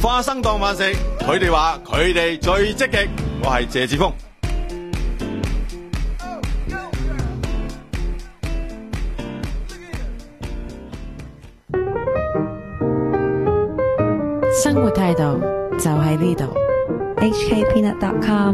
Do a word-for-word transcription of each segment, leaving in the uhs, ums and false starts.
花生當飯食，佢哋話佢哋最積極。我係謝志峰。 生活態度就喺呢度。 H K peanut dot com。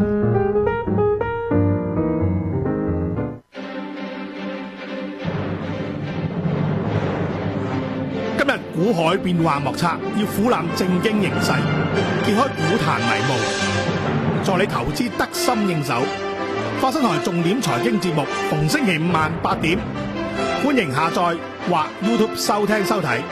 今日股海變幻莫測，要俯瞰正經形勢，揭開股壇迷霧，助你投資得心應手。花生台重點財經節目，逢星期五晚八點，歡迎下載或 YouTube 收聽收睇。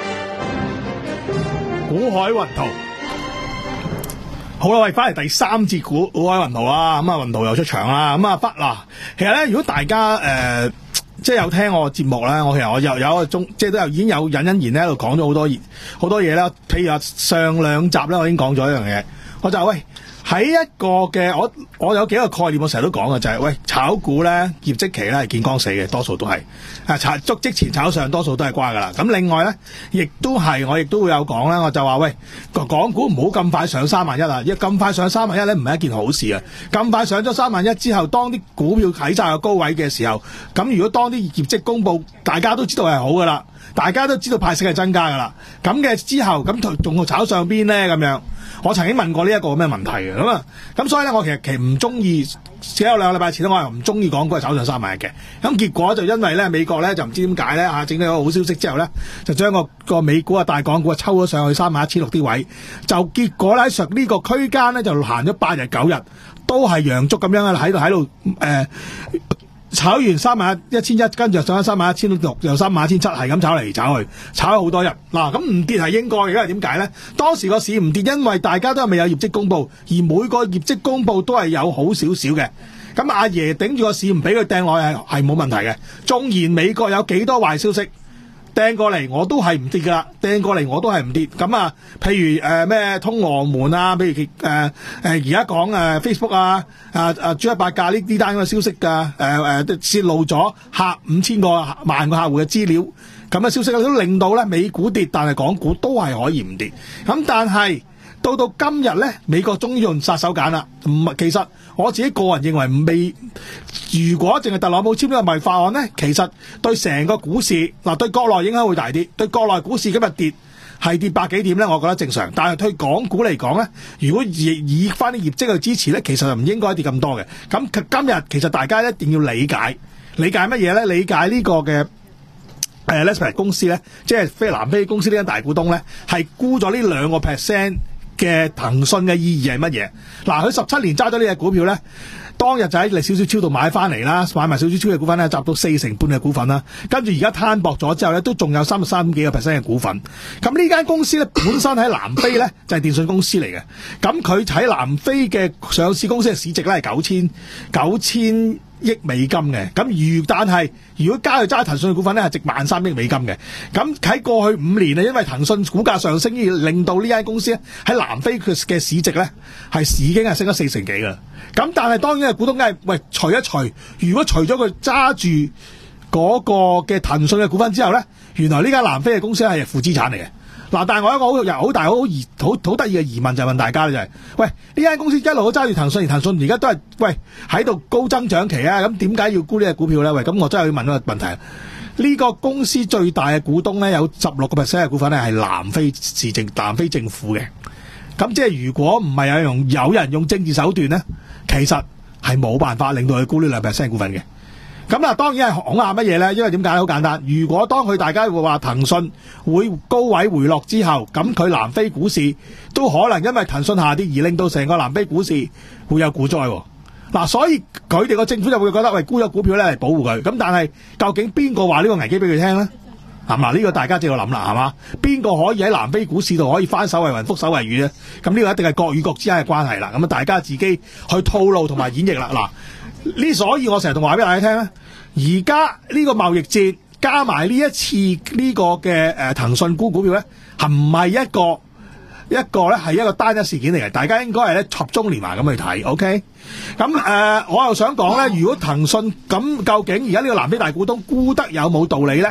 股海雲圖，好啦，喂，翻嚟第三節股股海雲圖啦，咁啊雲圖又出場啦，咁啊不嗱，其實咧，如果大家誒、呃、即係有聽我節目咧，我其實我又有一個中，即係都有已經有隱隱然咧喺度講咗好多好多嘢啦，譬如話上兩集咧，我已經講咗一樣嘢，我就喂。喺一個嘅我我有幾個概念，我成日都講嘅就係、是、喂炒股咧業績期咧係見光死嘅，多數都係啊炒足即前炒上，多數都係瓜噶啦。咁另外咧，亦都係我亦都會有講啦，我就話喂港股唔好咁快上三萬一啊！因為咁快上三萬一咧唔係一件好事啊！咁快上咗三萬一之後，當啲股票喺晒個高位嘅時候，咁如果當啲業績公佈，大家都知道係好噶啦，大家都知道派息係增加噶啦，咁嘅之後咁仲炒上邊咧咁樣？我曾經問過呢一個咩問題嘅，咁啊，咁所以咧，我其實其實唔中意，只有兩個禮拜前咧，我係唔中意講股係炒上三萬一嘅。咁結果就因為咧，美國咧就唔知點解咧嚇，整咗個好消息之後咧，就將個個美股啊大港股啊抽咗上去三萬一千六啲位，就結果咧喺上呢個區間咧就行咗八日九日，都係陽燭咁樣喺度喺度誒。炒完三萬一千一，跟住上咗三萬一千六，又三萬一千七，係咁炒嚟炒去，炒咗好多日。嗱，咁唔跌係應該嘅，因為點解咧？當時個市唔跌，因為大家都係未有業績公佈，而每個業績公佈都係有好少少嘅。咁阿爺頂住個市唔俾佢掟落去係係冇問題嘅。縱然美國有幾多壞消息掟過嚟，我都係唔跌噶啦，掟過嚟我都係唔跌。咁啊，譬如誒咩、呃、通俄門啊，譬如誒誒而家講誒 Facebook 啊，啊啊 G 一百價呢呢單咁嘅消息㗎，誒誒泄露咗客五千個萬個客戶嘅資料，咁嘅消息都令到咧美股跌，但係港股都係可以唔跌。咁但係到到今日咧，美國終於用殺手鐧啦。唔係，其實我自己個人認為未，如果淨係特朗普簽呢個貿易法案咧，其實對成個股市嗱，對國內影響會大啲，對國內股市今日跌係跌百幾點咧，我覺得正常。但係對港股嚟講咧，如果以以翻啲業績去支持咧，其實就唔應該跌咁多嘅。咁今日其實大家一定要理解理解乜嘢咧？理解呢個嘅誒 Naspers 公司咧，即係非南非公司呢間大股東咧，係沽咗呢兩個 percent 嘅騰訊嘅意義係乜嘢？嗱，佢十七年揸咗呢隻股票咧，當日就喺嚟少少超度買翻嚟啦，買埋少少超嘅股份咧，集到四成半嘅股份啦。跟住而家攤薄咗之後咧，都仲有三十三點幾個 percent 嘅股份。咁呢間公司咧，本身喺南非咧就係電信公司嚟嘅。咁佢喺南非嘅上市公司嘅市值咧係九千九千億美金嘅。咁如但係如果加去揸騰訊嘅股份咧，係值萬三億美金嘅。咁喺過去五年啊，因為騰訊股價上升而令到呢間公司咧喺南非嘅嘅市值咧係已經係升咗四成幾噶啦。咁但係當然係股東梗係喂除一除，如果除咗佢揸住嗰個嘅騰訊嘅股份之後咧，原來呢間南非嘅公司係負資產嚟嘅。嗱，但係我有一個好又好大好疑好好得意嘅疑問就係問大家咧，就係、是、喂呢間公司一路都揸住騰訊，而騰訊而家都係喂喺度高增長期啊，咁點解要沽呢隻股票咧？喂，咁我真係要問一個問題。呢、這個公司最大嘅股東咧有十六個 percent 嘅股份咧係南非市政南非政府嘅。咁即係如果唔係有用有人用政治手段咧，其實係冇辦法令到佢沽呢兩 percent 股份嘅。咁嗱，當然係講下乜嘢咧？因為點解好簡單，如果當佢大家會話騰訊會高位回落之後，咁佢南非股市都可能因為騰訊下跌而令到成個南非股市會有股災。嗱，所以佢哋個政府就會覺得喂，沽咗股票咧嚟保護佢。咁但係究竟邊個話呢個危機俾佢聽咧？係嘛？呢個大家就要諗啦，係嘛？邊個可以喺南非股市度可以翻手為雲，覆手為雨咧？咁呢個一定係國與國之間嘅關係啦。咁啊，大家自己去套路同埋演繹啦。嗱。呢所以我成日同話俾大家聽咧，而家呢個貿易戰加埋呢一次呢個嘅誒騰訊沽股票咧，係唔係一個一個咧係一個單一事件嚟嘅？大家應該係咧集中連環咁去睇 ，OK？ 咁誒、呃，我又想講咧，如果騰訊咁究竟而家呢個南非大股東沽得有冇道理咧？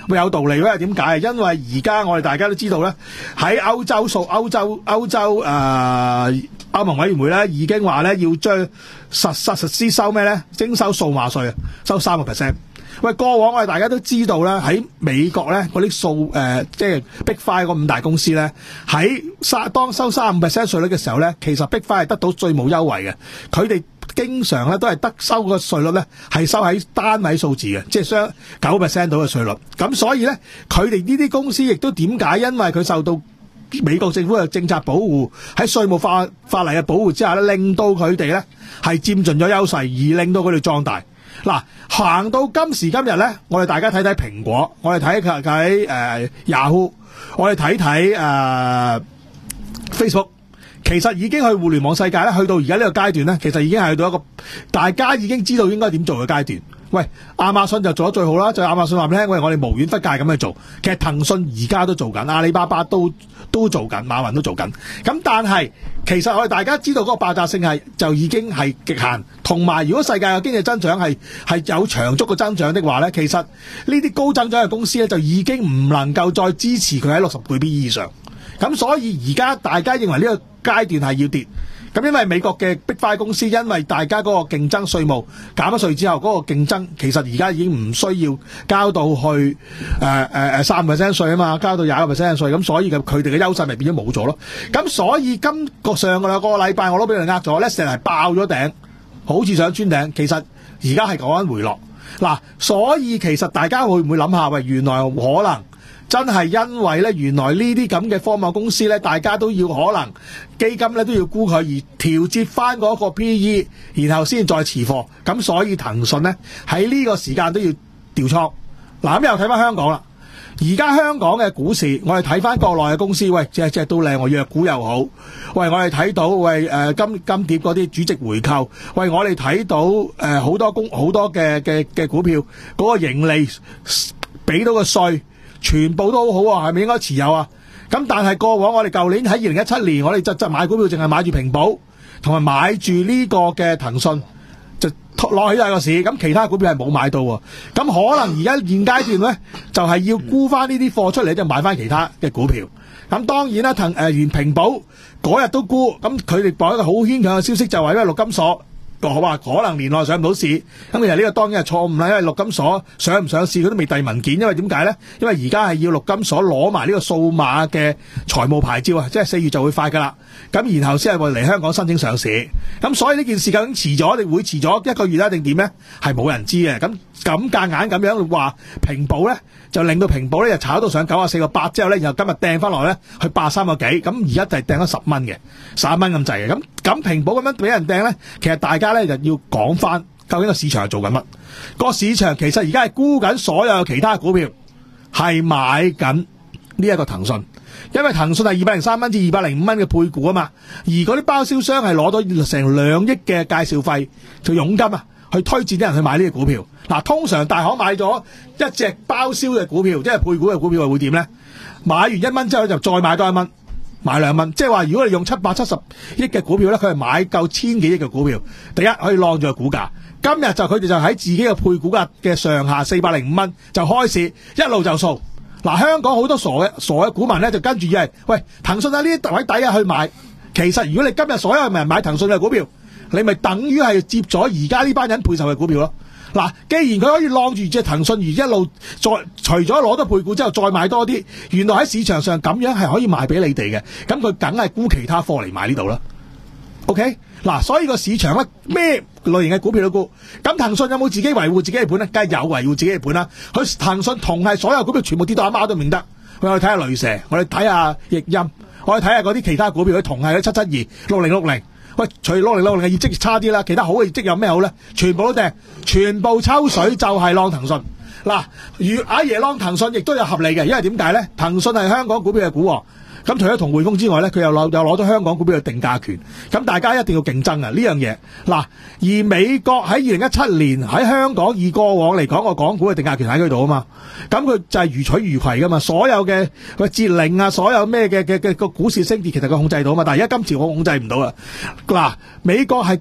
會有道理，因為點解？因為而家我哋大家都知道咧，喺歐洲數歐洲歐洲誒、呃、歐盟委員會咧已經話咧要將實實實施收咩咧？徵收數碼稅啊，收三個 percent。喂，過往我哋大家都知道咧，喺美國咧嗰啲數誒，即係 Big Five 嗰五大公司咧，喺三當收三五 percent 稅率嘅時候咧，其實 Big Five 係得到稅務優惠嘅。佢哋經常咧都係得收個稅率咧係收喺單位數字嘅，即係相九 percent 到嘅稅率。咁所以咧，佢哋呢啲公司亦都點解？因為佢受到美國政府嘅政策保護，喺稅務法法例嘅保護之下咧，令到佢哋咧係佔盡咗優勢，而令到佢哋壯大。嗱，行到今時今日咧，我哋大家睇睇蘋果，我哋睇睇睇誒 Yahoo， 我哋睇睇誒 Facebook， 其實已經去互聯網世界咧，去到而家呢個階段咧，其實已經係去到一個大家已經知道應該點做嘅階段。喂，亞馬遜就做得最好啦，就係亞馬遜話俾你聽，喂，我哋無遠弗屆咁去做。其實騰訊而家都做緊，阿里巴巴都都做緊，馬雲都做緊。咁但係其實我哋大家知道嗰個爆炸性係就已經係極限，同埋如果世界嘅經濟增長係係有長足嘅增長的話咧，其實呢啲高增長嘅公司咧就已經唔能夠再支持佢喺六十倍 P E 以上。咁所以而家大家認為呢個階段係要跌。咁因為美國嘅 Big Five 公司，因為大家嗰個競爭稅務減咗稅之後，嗰、那個競爭其實而家已經唔需要交到去誒誒誒三 percent 稅啊嘛，交到廿個 percent 稅，咁所以嘅佢哋嘅優勢咪變咗冇咗咯。咁所以今個上個兩個禮拜我都俾佢呃咗咧，成日爆咗頂，好似想穿頂，其實而家係講緊回落。嗱，所以其實大家會唔會諗下，喂，原來可能？真係因為咧，原來呢啲咁嘅科網公司咧，大家都要可能基金咧都要沽佢，而調節翻嗰個 P E， 然後先再持貨。咁所以騰訊咧喺呢個時間都要調倉。嗱，咁又睇翻香港啦。而家香港嘅股市，我哋睇翻國內嘅公司，喂，隻隻都靚喎，藥股又好。喂，我哋睇到喂誒金金蝶嗰啲主席回購，喂，我哋睇到誒好多公好多嘅嘅嘅股票嗰個盈利俾到個稅。全部都好好啊，係咪應該持有啊？咁但係過往我哋舊年喺二零一七年，我哋就就買股票，淨係買住平保，同埋買住呢個嘅騰訊，就落起晒個市。咁其他股票係冇買到喎。咁可能而家現階段咧，就係、是、要沽翻呢啲貨出嚟，就買翻其他嘅股票。咁當然啦，騰誒連平保嗰日都沽，咁佢哋播一個好牽強嘅消息，就話因為陸金所。話可能年內上唔到市，咁其實呢個當然係錯誤啦，因為陸金所上唔上市佢都未遞文件，因為點解咧？因為而家係要陸金所攞埋呢個數碼嘅財務牌照啊，即係四月就會快噶啦，咁然後先係會嚟香港申請上市，咁所以呢件事究竟遲咗定會遲咗一個月啦，定點咧？係冇人知嘅，咁咁夾硬咁樣話平保咧，就令到平保咧就炒到上九啊四個八之後咧，然後今日掟翻落咧去八三個幾，咁而家就係掟咗十蚊嘅，十一蚊咁滯嘅，咁咁平保咁樣俾人掟咧，其實大家咧就要講翻究竟個市場係做緊乜？個市場其實而家係沽緊所有其他股票，係買緊呢一個騰訊，因為騰訊係二百零三蚊至二百零五蚊嘅配股啊嘛，而嗰啲包銷商係攞到成兩億嘅介紹費做佣金啊，去推薦啲人去買呢個股票。嗱，通常大行買咗一隻包銷嘅股票，即係配股嘅股票，會點咧？買完一蚊之後就再買多一蚊。買兩蚊，即係話如果你用七百七十億嘅股票咧，佢係買夠千幾億嘅股票。第一可以晾住個股價，今日就佢哋就喺自己嘅配股價嘅上下四百零五蚊就開市，一路就掃。嗱，香港好多傻嘅傻嘅股民咧就跟住以為，喂，騰訊喺呢啲位底下去買。其實如果你今日所有人買騰訊嘅股票，你咪等於係接咗而家呢班人配售嘅股票咯。嗱，既然佢可以晾住隻騰訊而一路再除咗攞咗配股之後再買多啲，原來喺市場上咁樣係可以賣俾你哋嘅，咁佢梗係沽其他貨嚟買呢度啦。OK， 嗱，所以個市場咧咩類型嘅股票都沽，咁騰訊有冇自己維護自己嘅盤咧？梗係有維護自己嘅盤啦。佢騰訊同係所有股票全部跌到阿媽都唔認得。我哋睇下雷蛇，我哋睇下易鑫，我哋睇下嗰啲其他股票，佢同係七七二、六零六零。喂，除六零六零嘅業績差啲啦，其他好嘅業績有咩好咧？全部都掟，全部抽水就係浪騰訊。嗱，如阿爺浪騰訊亦都有合理嘅，因為點解咧？騰訊係香港股票嘅股王，咁除咗同匯豐之外咧，佢又攞又攞咗香港股票嘅定價權，咁大家一定要競爭啊呢樣嘢。嗱，而美國喺二零一七年喺香港以過往嚟講個港股嘅定價權喺佢度啊嘛，咁佢就係如取如攜噶嘛，所有嘅個節令啊，所有咩嘅嘅嘅個股市升跌，其實佢控制到啊嘛，但係而家今次我控制唔到啊。嗱，美國係跌咗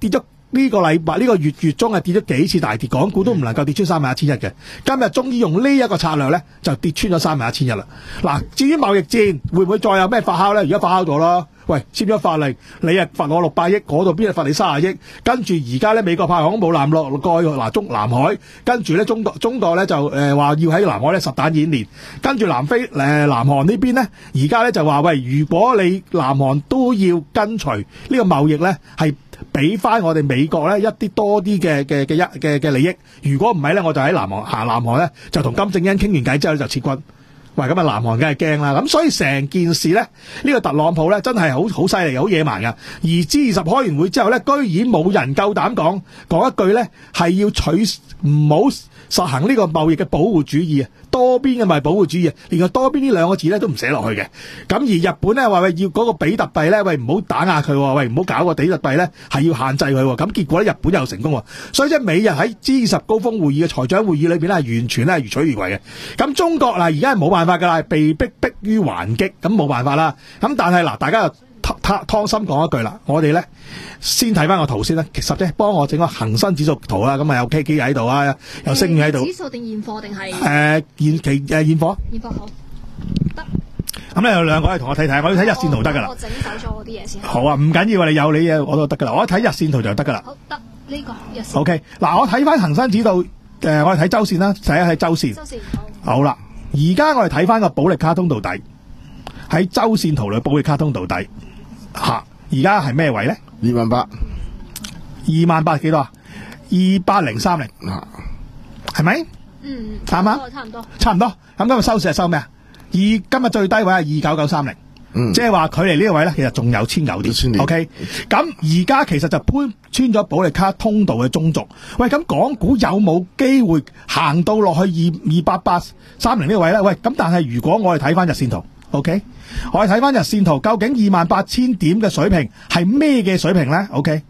呢個禮拜呢個月月中係跌咗幾次大跌，港股都唔能夠跌穿三萬一千一嘅。今日終於用呢一個策略咧，就跌穿咗三萬一千一啦。嗱，至於貿易戰會唔會再有咩發酵咧？而家發酵咗啦。喂，簽咗法令，你啊罰我六百億，嗰度邊度罰你三十億？跟住而家咧，美國派航空母艦落過去嗱中南海，跟住咧中國中國咧就誒話、呃、要喺南海咧實彈演練，跟住南非誒、呃、南韓呢邊咧，而家咧就話喂，如果你南韓都要跟隨呢個貿易咧，係俾翻我哋美國咧一啲多啲嘅嘅嘅一嘅嘅利益。如果唔係咧，我就喺南韓行南韓咧，就同金正恩傾完偈之後就撤軍。喂，咁啊，南韓梗係驚啦，咁所以成件事咧，呢、呢個特朗普咧真係好好犀利，好野蠻噶。而 G 二十開完會之後咧，居然冇人夠膽講講一句咧，係要取唔好實行呢個貿易嘅保護主義啊，多邊嘅咪保護主義啊，連個多邊呢兩個字咧都唔寫落去嘅。咁而日本咧話喂要嗰個比特幣咧，喂唔好打壓佢，喂唔好搞個比特幣咧，係要限制佢。咁結果咧日本又成功，所以即係美日喺 G 二十高峰會議嘅財長會議裏邊咧，係完全咧係如取而為嘅。咁中國嗱而家係冇辦法噶啦，被逼逼於還擊，咁冇辦法啦。咁但係嗱，大家又湯湯心講一句啦，我哋咧先睇翻個圖先啦。其實咧，幫我整個恒生指數圖啦，咁啊有 K K 喺度啊，有星宇喺度。 指數定現貨定係？ 誒現期誒現貨。 現貨好得。 咁咧有兩個可以同我睇睇，我要睇日線圖得噶啦。 我整走咗嗰啲嘢先。 好啊，唔緊要啊，你有你嘢我都得噶啦。我一睇日線圖就得噶啦。 好得呢個日線。 O K， 嗱我睇翻恒生指數，誒、呃、我哋睇周線啦，睇一睇周線。 周線好。好啦，而家我哋睇翻個保力卡通道底，喺周線圖裏保力卡通道底嚇，而家係咩位咧？ 二萬八， 二萬八幾多啊？二八零三零，係咪？ 嗯， 啱啱？ 差唔多。 差唔多。咁今日收市係收咩啊？而今日最低位係二九九三零。 嗯， 即係話距離呢個位咧，其實仲有千九點。O K， 咁而家其實就搬穿咗保力卡通道嘅中軸。喂，咁港股有冇機會行到落去二二八八三零呢個位咧？喂，咁但係如果我哋睇翻日線圖 ，O K， 我哋睇翻日線圖，究竟二萬八千點嘅水平係咩嘅水平咧 ？O K，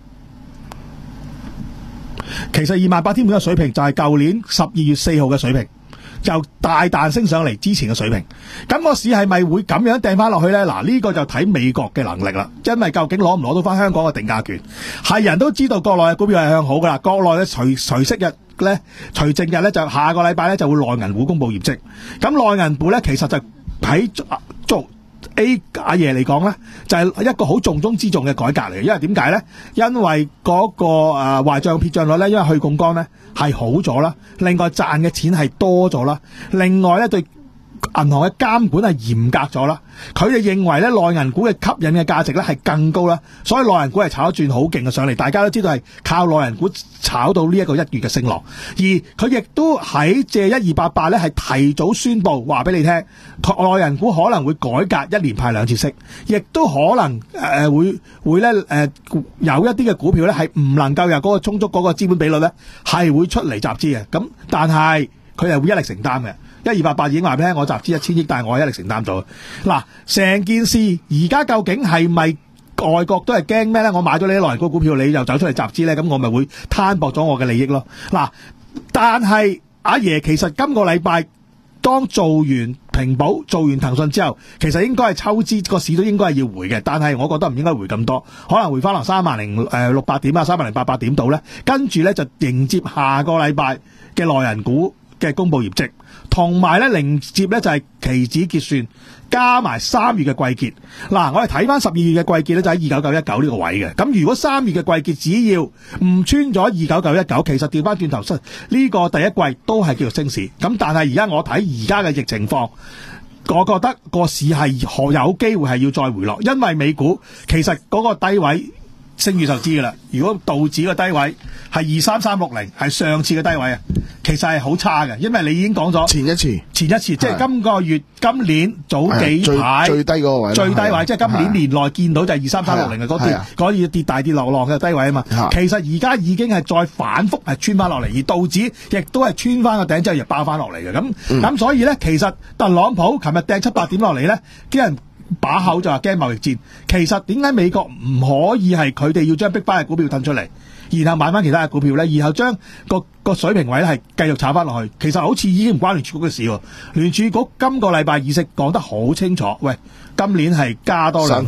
其實二萬八千點嘅水平就係舊年十二月四號嘅水平。就大彈升上嚟之前嘅水平，咁個市係咪會咁樣掟翻落去呢？嗱，呢個就睇美國嘅能力啦，因為究竟攞唔攞到翻香港嘅定價權，係人都知道國內嘅股票係向好噶啦，國內嘅除除息日咧、除正日咧就下個禮拜咧就會內銀股公布業績，咁內銀股咧其實就喺做 A 阿爺嚟講咧，就係、是、一個好重中之重嘅改革嚟嘅，因為點解咧？因為嗰、那個誒壞賬撇賬率咧，因為去槓桿咧係好咗啦，另外賺嘅錢係多咗啦，另外咧對銀行嘅監管係嚴格咗啦，佢哋認為咧內銀股嘅吸引嘅價值咧係更高啦，所以內銀股係炒一轉好勁嘅上嚟，大家都知道係靠內銀股炒到呢一個一月嘅升浪，而佢亦都喺借一二八八咧係提早宣布話俾你聽，內銀股可能會改革一年派兩次息，亦都可能誒、呃、會會咧誒、呃、有一啲嘅股票咧係唔能夠有嗰個充足嗰個資本比率咧係會出嚟集資嘅，咁但係佢係會一力承擔嘅。一二八八已經話俾你聽，我集資一千億，但係我係一力承擔咗。嗱，成件事而家究竟係咪外國都係驚咩咧？我買咗你啲內銀股股票，你又走出嚟集資咧，咁我咪會攤薄咗我嘅利益咯。嗱，但係阿爺其實今個禮拜當做完平保、做完騰訊之後，其實應該係抽資個市都應該係要回嘅，但係我覺得唔應該回咁多，可能回翻落三萬零誒六百點啊，三萬零八百點度咧，跟住咧就迎接下個禮拜嘅內銀股嘅公布業績，同埋咧迎接咧就係期指結算，加埋三月嘅季結。嗱，我哋睇翻十二月嘅季結咧，就喺二九九一九呢個位嘅。咁如果三月嘅季結只要唔穿咗二九九一九，其實調翻轉頭出呢個第一季都係叫做升市。咁但係而家我睇而家嘅疫情況，我覺得個市係可有機會係要再回落，因為美股其實嗰個低位升月就知噶啦。如果道指嘅低位係二三三六零，係上次嘅低位啊，其實係好差嘅，因為你已經講咗前一次， 前一次即係今個月、今年早幾排最低嗰個位， 最低位即係今年年內見到就係二三三六零嘅嗰段，嗰啲跌大跌落落嘅低位啊嘛。其實而家已經係再反覆係穿翻落嚟，而道指亦都係穿翻個頂之後又爆翻落嚟嘅。咁咁、嗯、所以咧，其實特朗普琴日掟七八點落嚟咧，啲人把口就話驚貿易戰。其實點解美國唔可以係佢哋要將逼翻嘅股票褪出嚟，然後買翻其他嘅股票咧，然後將個個水平位咧係繼續炒翻落去？其實好似已經唔關聯儲局嘅事喎。聯儲局今個禮拜議息講得好清楚，喂，今年係加多兩次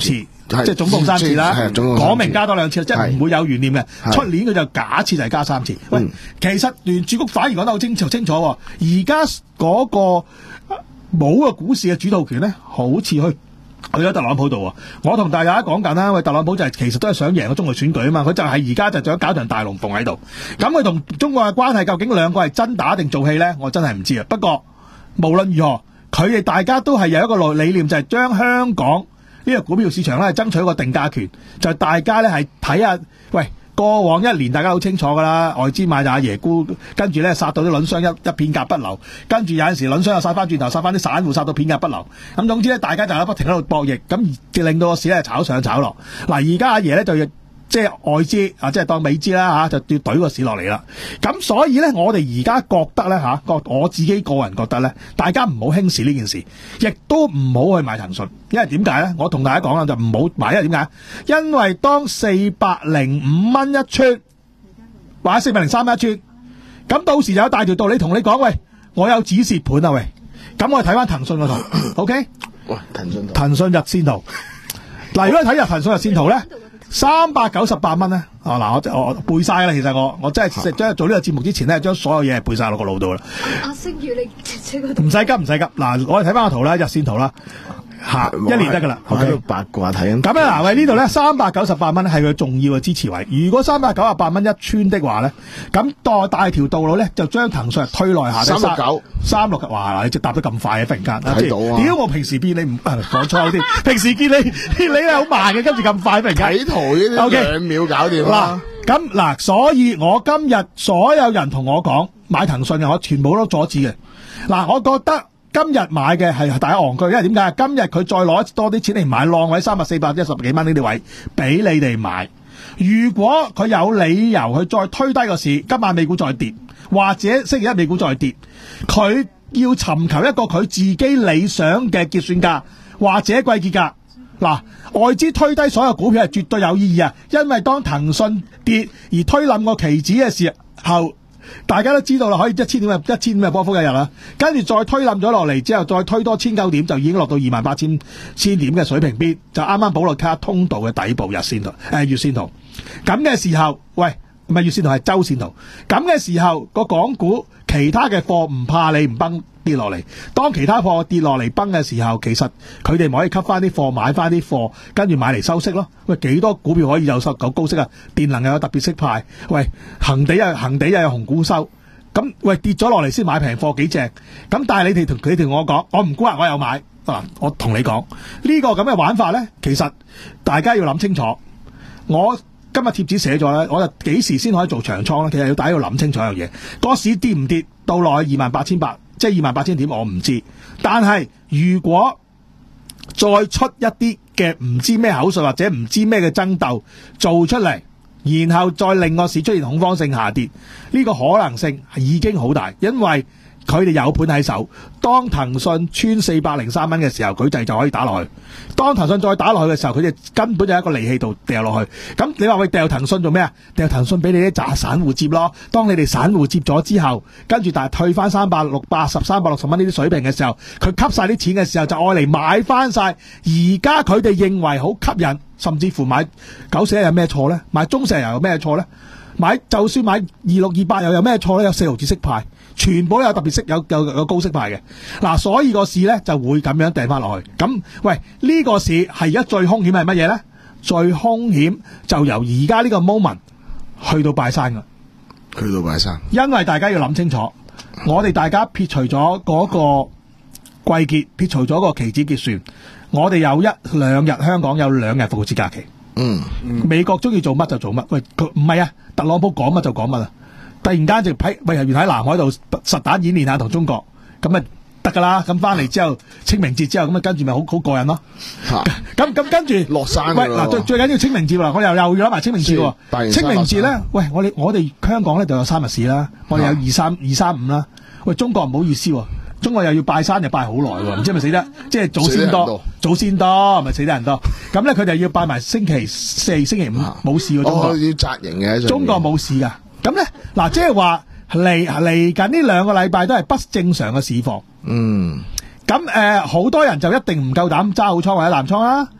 即係總共三次啦， 係總共三次講明加多兩次，即係唔會有懸念嘅。 係出年佢就假設就係加三次。喂， 嗯其實聯儲局反而講得好清楚清楚喎，而家嗰個冇個股市嘅主導權咧，好似去去咗特朗普度喎。我同大家講緊啦，喂，特朗普就係、其實都係想贏個中國選舉啊嘛，佢就係而家就想搞場大龍鳳喺度。咁佢同中國嘅關係究竟兩個係真打定做戲咧？我真係唔知啊。不過無論如何，佢哋大家都係有一個理念，就係、是、將香港呢個股票市場咧，爭取一個定價權，就係、大家咧係睇下，喂。過往一年大家好清楚㗎啦，外資買就阿爺沽，跟住咧殺到啲輪商一一片甲不留，跟住有陣時輪商又殺翻轉頭，殺翻啲散戶殺到片甲不留。咁總之咧，大家就喺不停喺度博弈，咁而令到個市咧炒上炒落。嗱，而家阿爺咧就要即係外資啊，即係當美資啦嚇，就要懟個市落嚟啦。咁所以咧，我哋而家覺得咧嚇，我我自己個人覺得咧，大家唔好輕視呢件事，亦都唔好去買騰訊，因為點解咧？我同大家講啦，就唔好買，因為點解？因為當四百零五蚊一串，或者四百零三蚊一串，咁到時就有大條道理同你講，喂，我有止蝕盤啊，喂，咁我哋睇翻騰訊個圖，OK？ 喂，騰訊圖， 騰訊日線圖，嗱，如果你睇日騰訊日線圖咧。三百九十八蚊咧，啊嗱，我我背晒啦，其實我我真係將做呢個節目之前咧，將所有嘢背晒落個腦度啦。 阿星宇，你即係唔使急，唔使急。嗱，我哋睇翻個圖啦，日線圖啦，下一年得噶啦。 我喺度八卦睇緊。 咁咧嗱，喂，呢度咧三百九十八蚊係佢重要嘅支持位。如果三百九十八蚊一穿的話咧，咁代大條道路咧就將騰訊推內下。 三六九， 三六九，哇！你即答得咁快啊，忽然間睇到啊！ 屌，我平時見你唔講錯啲，平時見你你係好慢嘅，跟住咁快，忽然間睇圖呢啲兩秒搞掂啦。 咁嗱，所以我今日所有人同我講買騰訊嘅，我全部都阻止嘅。嗱，我覺得今日買嘅係大家戇居，因為點解？今日佢再攞多啲錢嚟買浪位三百四百一十幾蚊呢啲位俾你哋買。如果佢有理由去再推低個市，今晚美股再跌，或者星期一美股再跌，佢要尋求一個佢自己理想嘅結算價或者季結價。嗱，外資推低所有股票係絕對有意義啊！因為當騰訊跌而推冧個期指嘅時候，大家都知道啦，可以一千點嘅一千點嘅波幅一日啦，跟住再推冧咗落嚟之後，再推多千九點，就已經落到二萬八千千點嘅水平邊，就啱啱保羅卡通道嘅底部日線圖，誒、呃、月線圖。咁嘅時候，喂，唔係月線圖係周線圖。咁嘅時候，個港股其他嘅貨唔怕你唔崩跌落嚟。當其他貨跌落嚟崩嘅時候，其實佢哋咪可以吸翻啲貨，買翻啲貨，跟住買嚟收息咯。喂，幾多股票可以有收夠高息啊？電能又有特別息派，喂，恒地又恒地又有紅股收。咁喂跌咗落嚟先買平貨幾隻。咁但係你哋同佢哋同我講，我唔估啊，我有買。嗱，我同你講呢個咁嘅玩法咧，其實大家要諗清楚。我今日貼紙寫咗咧，我就幾時先可以做長倉咧？其實要大家要諗清楚一樣嘢，個市跌唔跌到落去二萬八千八，即係二萬八千點，我唔知。但係如果再出一啲嘅唔知咩口述或者唔知咩嘅爭鬥做出嚟，然後再令個市出現恐慌性下跌，呢個可能性係已經好大，因為佢哋有盤喺手。當騰訊穿四百零三蚊嘅時候，佢哋就可以打落去。當騰訊再打落去嘅時候，佢哋根本就喺一個利器度掉落去。咁你話喂，掉騰訊做咩啊？掉騰訊俾你啲渣散戶接咯。當你哋散戶接咗之後，跟住但係退翻三百六八十、三百六十蚊呢啲水平嘅時候，佢吸晒啲錢嘅時候，就愛嚟買翻晒。而家佢哋認為好吸引，甚至乎買九四一有咩錯呢？買中石油有咩錯呢？買就算買二六二八又有咩錯呢？有四毫子息派。全部都有特別息，有有有高息派嘅。嗱，所以個市咧就會咁樣掟翻落去。咁喂，呢個市係而家最兇險係乜嘢咧？最兇險就由而家呢個 moment 去到拜山噶， 去到拜山。因為大家要諗清楚，我哋大家撇除咗嗰個季結，撇除咗個期指結算，我哋有一兩日香港有兩日復活節假期。 嗯，嗯美國中意做乜就做乜。喂，佢唔係啊，特朗普講乜就講乜啊！突然間就喺喂，原喺南海度實彈演練下同中國，咁咪得噶啦。咁翻嚟之後，清明節之後，咁啊跟住咪好好過癮咯。咁咁跟住落山。 喂，嗱最最緊要清明節啦，我又又要諗埋清明節喎。清明節咧，喂，我哋我哋香港咧就有三日市啦，我哋有二三二三五啦。喂，中國唔好意思喎，中國又要拜山，就拜好耐喎，唔知係咪死得即係祖先多，祖先多咪死得人多。咁咧佢哋要拜埋星期四、星期五冇事喎。中國要紮營嘅， 中國冇事噶。咁咧，嗱，即係話嚟嚟緊呢兩個禮拜都係不正常嘅市況。 嗯。 咁誒，好、呃、多人就一定唔夠膽揸好倉或者淡倉啦。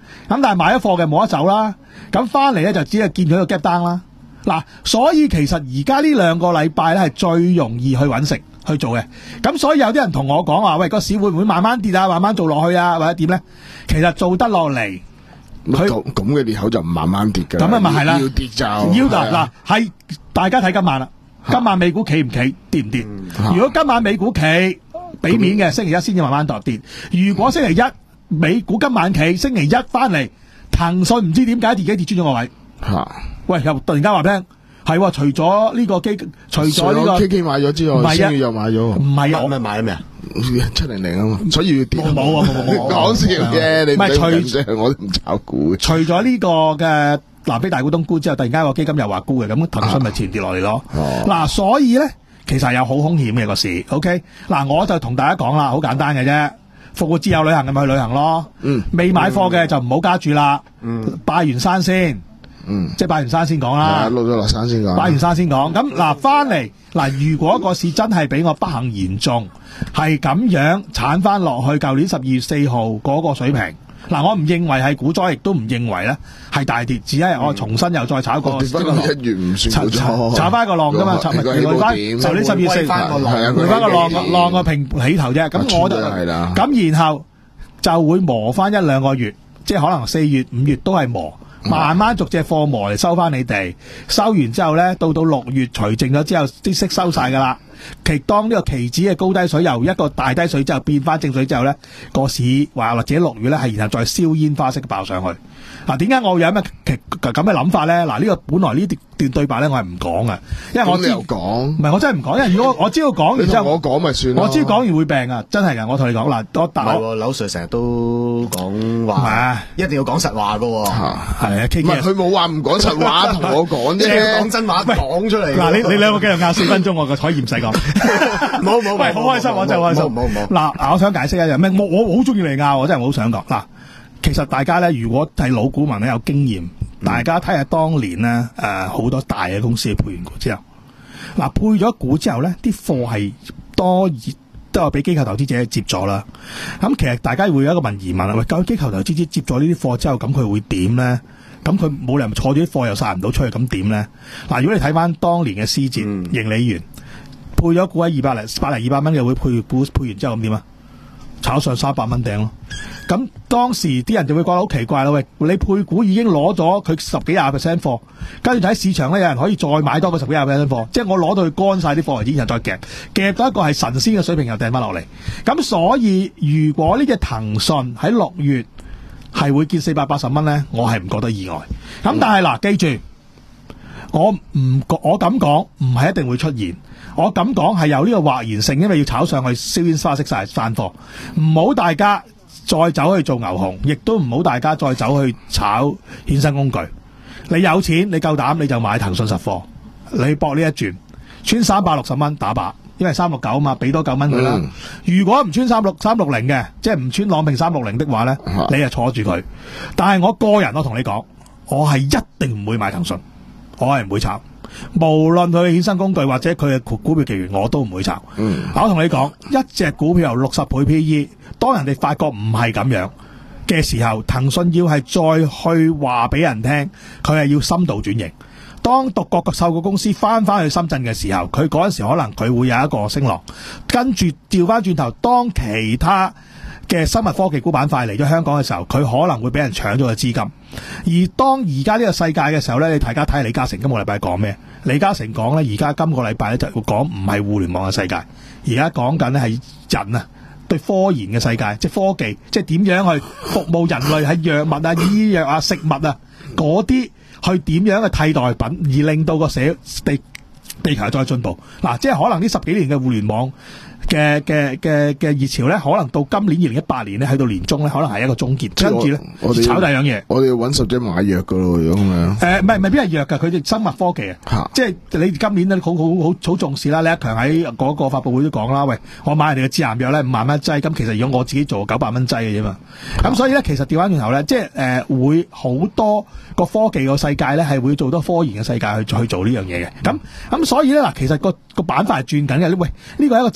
咁但係買咗貨嘅冇得走啦，咁翻嚟咧就只係見到個 gap down 啦。嗱，所以其實而家呢兩個禮拜咧係最容易去揾食去做嘅。咁所以有啲人同我講話，喂，個市會唔會慢慢跌啊，慢慢做落去啊，或者點咧？其實做得落嚟。 佢咁嘅裂口就唔慢慢跌嘅， 咁啊咪係啦， 要跌就要嗱嗱係大家睇今晚啦，今晚美股企唔企，跌唔跌？ 嗯、 如果今晚美股企，俾面嘅星期一先至慢慢度跌。如果星期一美股今晚企，星期一翻嚟，騰訊唔知點解自己跌穿咗個位， 嚇！ 喂，又突然間話聽。係喎，除咗呢個基，除咗呢個 K K 買咗之外，星宇又買咗， 唔係啊， 咩買咗咩啊？ 七零零啊嘛，所以要跌。 冇冇冇冇講笑嘅，你唔係除我都唔炒股。 除咗呢個嘅嗱，俾大股東沽之後，突然間個基金又話沽嘅，咁騰訊咪前跌落嚟咯。嗱，所以咧其實係有好風險嘅個市。OK，嗱，我就同大家講啦，好簡單嘅啫。復活節有旅行嘅咪去旅行咯。嗯，未買貨嘅就唔好加注啦。嗯，拜完山先。嗯，即係拜完山先講啦， 落咗落山先講， 拜完山先講。咁嗱，翻嚟嗱，如果個市真係俾我不幸言中，係咁樣鏟翻落去舊年十二月四號嗰個水平，嗱，我唔認為係股災，亦都唔認為咧係大跌，只係我重新又再炒個跌翻一月唔算股災， 炒翻個浪噶嘛，炒回翻舊年十二月四號回翻個浪浪個平起頭啫。咁我就咁，然後就會磨翻一兩個月，即係可能四月五月都係磨。慢慢逐隻貨磨嚟收翻你哋，收完之後咧，到到六月除淨咗之後，啲息收晒噶啦。其當呢個期指嘅高低水由一個大低水之後變翻正水之後咧，個市話或者六月咧係然後再燒煙花式爆上去。嗱，點解我會有咩咁嘅諗法咧？嗱，呢個本來呢段對白咧，我係唔講嘅，因為我知講，唔係我真係唔講，因為如果我知道講完之後， 我講咪算咯。 我知講完會病啊，真係噶，我同你講嗱，我打唔係劉 Sir 成日都講話，一定要講實話噶，係啊， 唔係佢冇話唔講實話，同我講啫， 講真話講出嚟。 嗱，你你兩個繼續拗四分鐘，我個台唔使講， 冇冇， 喂，好開心，我真係開心， 冇冇。 嗱，我想解釋一樣咩？我我好中意你拗，我真係好想講嗱。其實大家咧，如果係老股民咧有經驗，嗯、大家睇下當年咧，誒、呃、好多大嘅公司配完股之後，嗱配咗股之後咧，啲貨係多都有俾機構投資者接咗啦。咁其實大家會有一個問疑問啦，喂，究竟機構投資者接咗呢啲貨之後，咁佢會點咧？咁佢冇理由坐住啲貨又殺唔到出去，咁點咧？嗱，如果你睇翻當年嘅思捷、嗯、盈利員配咗股喺二百零百零二百蚊嘅會配股配完之後咁點啊？炒上三百蚊頂咯，咁當時啲人就會覺得好奇怪咯。喂，你配股已經攞咗佢十幾廿 percent 貨，跟住喺市場咧有人可以再買多個十幾廿 percent 貨，即係我攞到佢乾晒啲貨為止，然後再夾夾到一個係神仙嘅水平又掟翻落嚟。咁所以如果呢隻騰訊喺六月係會見四百八十蚊咧，我係唔覺得意外。咁但係嗱，記住我唔我咁講唔係一定會出現。我咁講係有呢個或然性，因為要炒上去燒煙花式晒散貨，唔好大家再走去做牛熊，亦都唔好大家再走去炒衍生工具。你有錢，你夠膽你就買騰訊實貨，你搏呢一轉穿三百六十蚊打靶，因為三六九啊嘛，俾多九蚊佢啦。嗯、如果唔穿三六三六零嘅，即係唔穿朗平三六零的話咧，嗯、你就坐住佢。但係我個人我同你講，我係一定唔會買騰訊，我係唔會炒。無論佢衍生工具或者佢嘅股票期權，我都唔會炒。嗯，我同你講，一隻股票由六十倍 P E， 當人哋發覺唔係咁樣嘅時候，騰訊要係再去話俾人聽，佢係要深度轉型。當獨角獸嘅公司翻翻去深圳嘅時候，佢嗰陣時可能佢會有一個升浪，跟住調翻轉頭，當其他嘅生物科技股板塊嚟咗香港嘅時候，佢可能會俾人搶咗個資金。而當而家呢個世界嘅時候咧，你大家睇下李嘉誠今個禮拜講咩？李嘉誠講咧，而家今個禮拜咧就會講唔係互聯網嘅世界，而家講緊咧係人啊對科研嘅世界，即係科技，即係點樣去服務人類喺藥物啊、醫藥啊、食物啊嗰啲去點樣嘅替代品，而令到個社地地球再進步。嗱、啊，即係可能呢十幾年嘅互聯網嘅嘅嘅嘅熱潮咧，可能到今年二零一八年咧，去到年中咧，可能係一個終結。跟住咧，炒第二樣嘢。我哋要揾十隻買藥噶咯，如果咁樣。誒，唔係未必係藥噶，佢哋生物科技啊。即係你今年咧，好好好好重視啦。李克強喺嗰個發佈會都講啦，喂，我買人哋嘅致癌藥咧五萬蚊劑，咁其實如果我自己做九百蚊劑嘅啫嘛。咁所以咧，其實調翻轉頭咧，即係誒、呃、會好多個科技個世界咧，係會做多科研嘅世界去去做呢樣嘢嘅。咁咁所以咧嗱，其實個個板塊係轉緊嘅。喂，呢個係一個正常嘅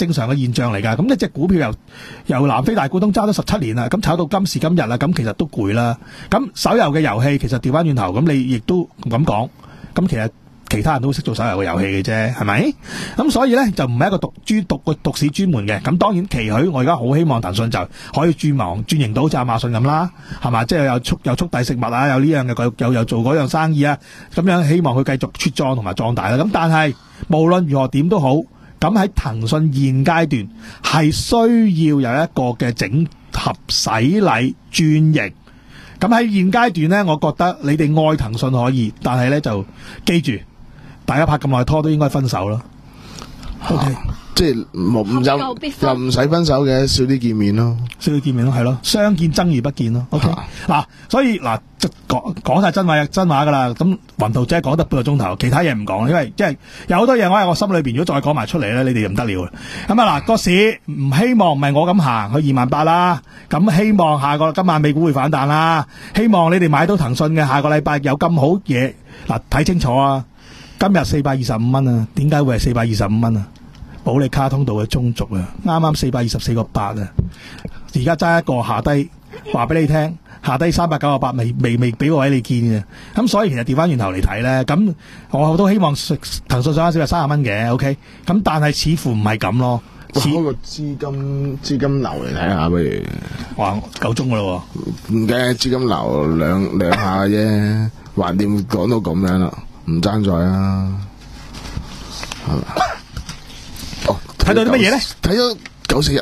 現象嚟㗎。咁一隻股票由由南非大股東揸咗十七年啦，咁炒到今時今日啦，咁其實都攰啦。咁手遊嘅遊戲其實調翻轉頭，咁你亦都咁講，咁其實其他人都識做手遊嘅遊戲嘅啫，係咪？咁所以咧就唔係一個獨專獨個獨市專門嘅。咁當然期許我而家好希望騰訊就可以轉網轉型到好似亞馬遜咁啦，係嘛？即係有速有速遞食物啊，有呢樣嘅又又做嗰樣生意啊，咁樣希望佢繼續茁壯同埋壯大啦。咁但係無論如何點都好，咁喺騰訊現階段係需要有一個嘅整合洗禮轉型。咁喺現階段咧，我覺得你哋愛騰訊可以，但係咧就記住。大家拍咁耐拖都應該分手咯。OK， 即係冇又又唔使分手嘅，少啲見面咯， 少啲見面咯，係咯，相見爭而不見咯。OK，嗱，所以嗱，講講晒真話真話噶啦。咁雲圖姐講得半個鐘頭，其他嘢唔講，因為即係有好多嘢我喺我心裏邊，如果再講埋出嚟咧，你哋就唔得了。咁啊嗱，個市唔希望唔係我咁行去二萬八啦，咁希望下個今晚美股會反彈啦，希望你哋買到騰訊嘅下個禮拜有咁好嘢。嗱，睇清楚啊！今日四百二十五蚊啊，點解會係四百二十五蚊啊？保利卡通道嘅中軸啊，啱啱四百二十四個八啊，而家揸一個下低，話俾你聽，下低三百九十八未未未俾個位你見嘅，咁所以其實調翻轉頭嚟睇咧，咁我都希望騰訊上翻少係三十蚊嘅 ，OK，咁但係似乎唔係咁咯。 開個資金資金流嚟睇下不如， 哇夠鐘噶咯喎， 唔嘅資金流兩兩下啫，橫掂講到咁樣啦。唔爭在啊！哦， 睇到啲乜嘢咧？ 睇咗九四日，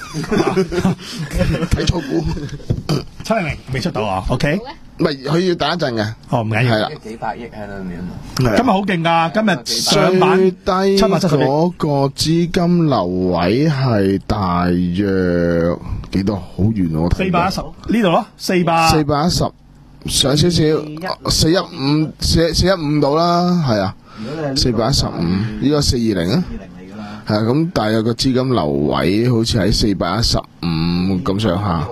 睇錯股七零零未出到啊 ？OK， 唔係佢要等一陣嘅。 哦，唔緊要， 係啦， 幾百億喺裏面。 今日好勁噶，今日上板最低七百七十億， 嗰個資金流位係大約幾多？好遠我睇。 四百一十呢度咯，四百四百一十。上少少，四一五四四一五度啦，係啊，四百一十五，呢個四二零啊，係啊，咁大約個資金流位好似喺四百一十五咁上下，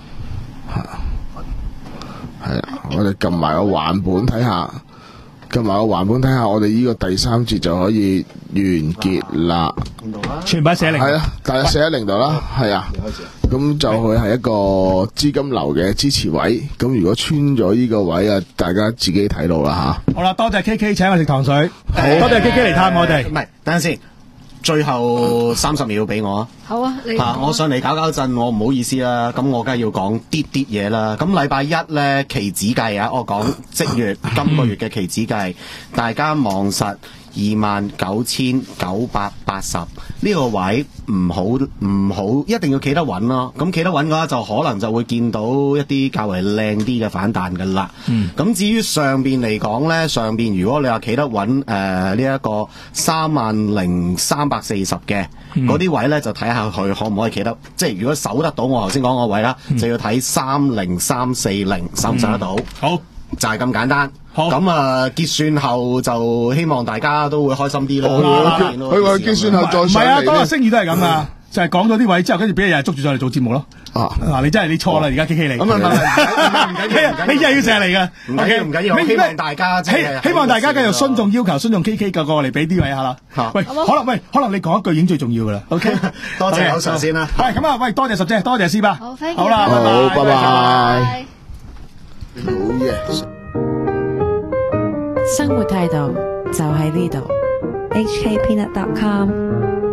係啊，我哋撳埋個橫盤睇下，撳埋個橫盤睇下，我哋呢個第三節就可以完結啦， 全部寫零， 係啊，大約四一零度啦，係啊。咁就會係一個資金流嘅支持位，咁如果穿咗呢個位啊，大家自己睇到啦吓。 好啦，多謝 K K 請我食糖水，多謝 K K 嚟探我哋。 唔係，等陣先，最後三十秒俾我啊。 好啊，你啊，我上嚟搞搞震，我唔好意思啦，咁我梗係要講啲啲嘢啦。咁禮拜一咧期指計啊，我講即月今個月嘅期指計，大家望實二萬九千九百八十呢個位唔好唔好，一定要企得穩咯。咁企得穩嘅話，就可能就會見到一啲較為靚啲嘅反彈噶啦。咁、嗯、至於上邊嚟講咧，上邊如果你話企得穩誒呢一個三萬零三百四十嘅嗰啲位咧，就睇下佢可唔可以企得，即係如果守得到我頭先講個位啦，嗯、就要睇三零三四零守唔守得到。 嗯、好。 就係咁簡單， 好咁啊結算後就希望大家都會開心啲啦。 佢話結算後再上嚟。 唔係啊，當日星宇都係咁啊，就係講咗啲位之後，跟住俾人日日捉住上嚟做節目咯。啊，嗱，你真係你錯啦，而家 K K 嚟。咁啊唔緊要，你真係要成日嚟噶。 唔緊要唔緊要，希望大家即係希望大家繼續尊重要求，尊重 K K 個過嚟俾啲位下啦。喂，可能喂，可能你講一句已經最重要噶啦。OK， 多謝口上先啦。 喂，咁啊，喂，多謝十姐，多謝師伯。 好， 好啦， 好，拜拜。 好嘢。 生活態度就喺呢度。 H K Peanut dot com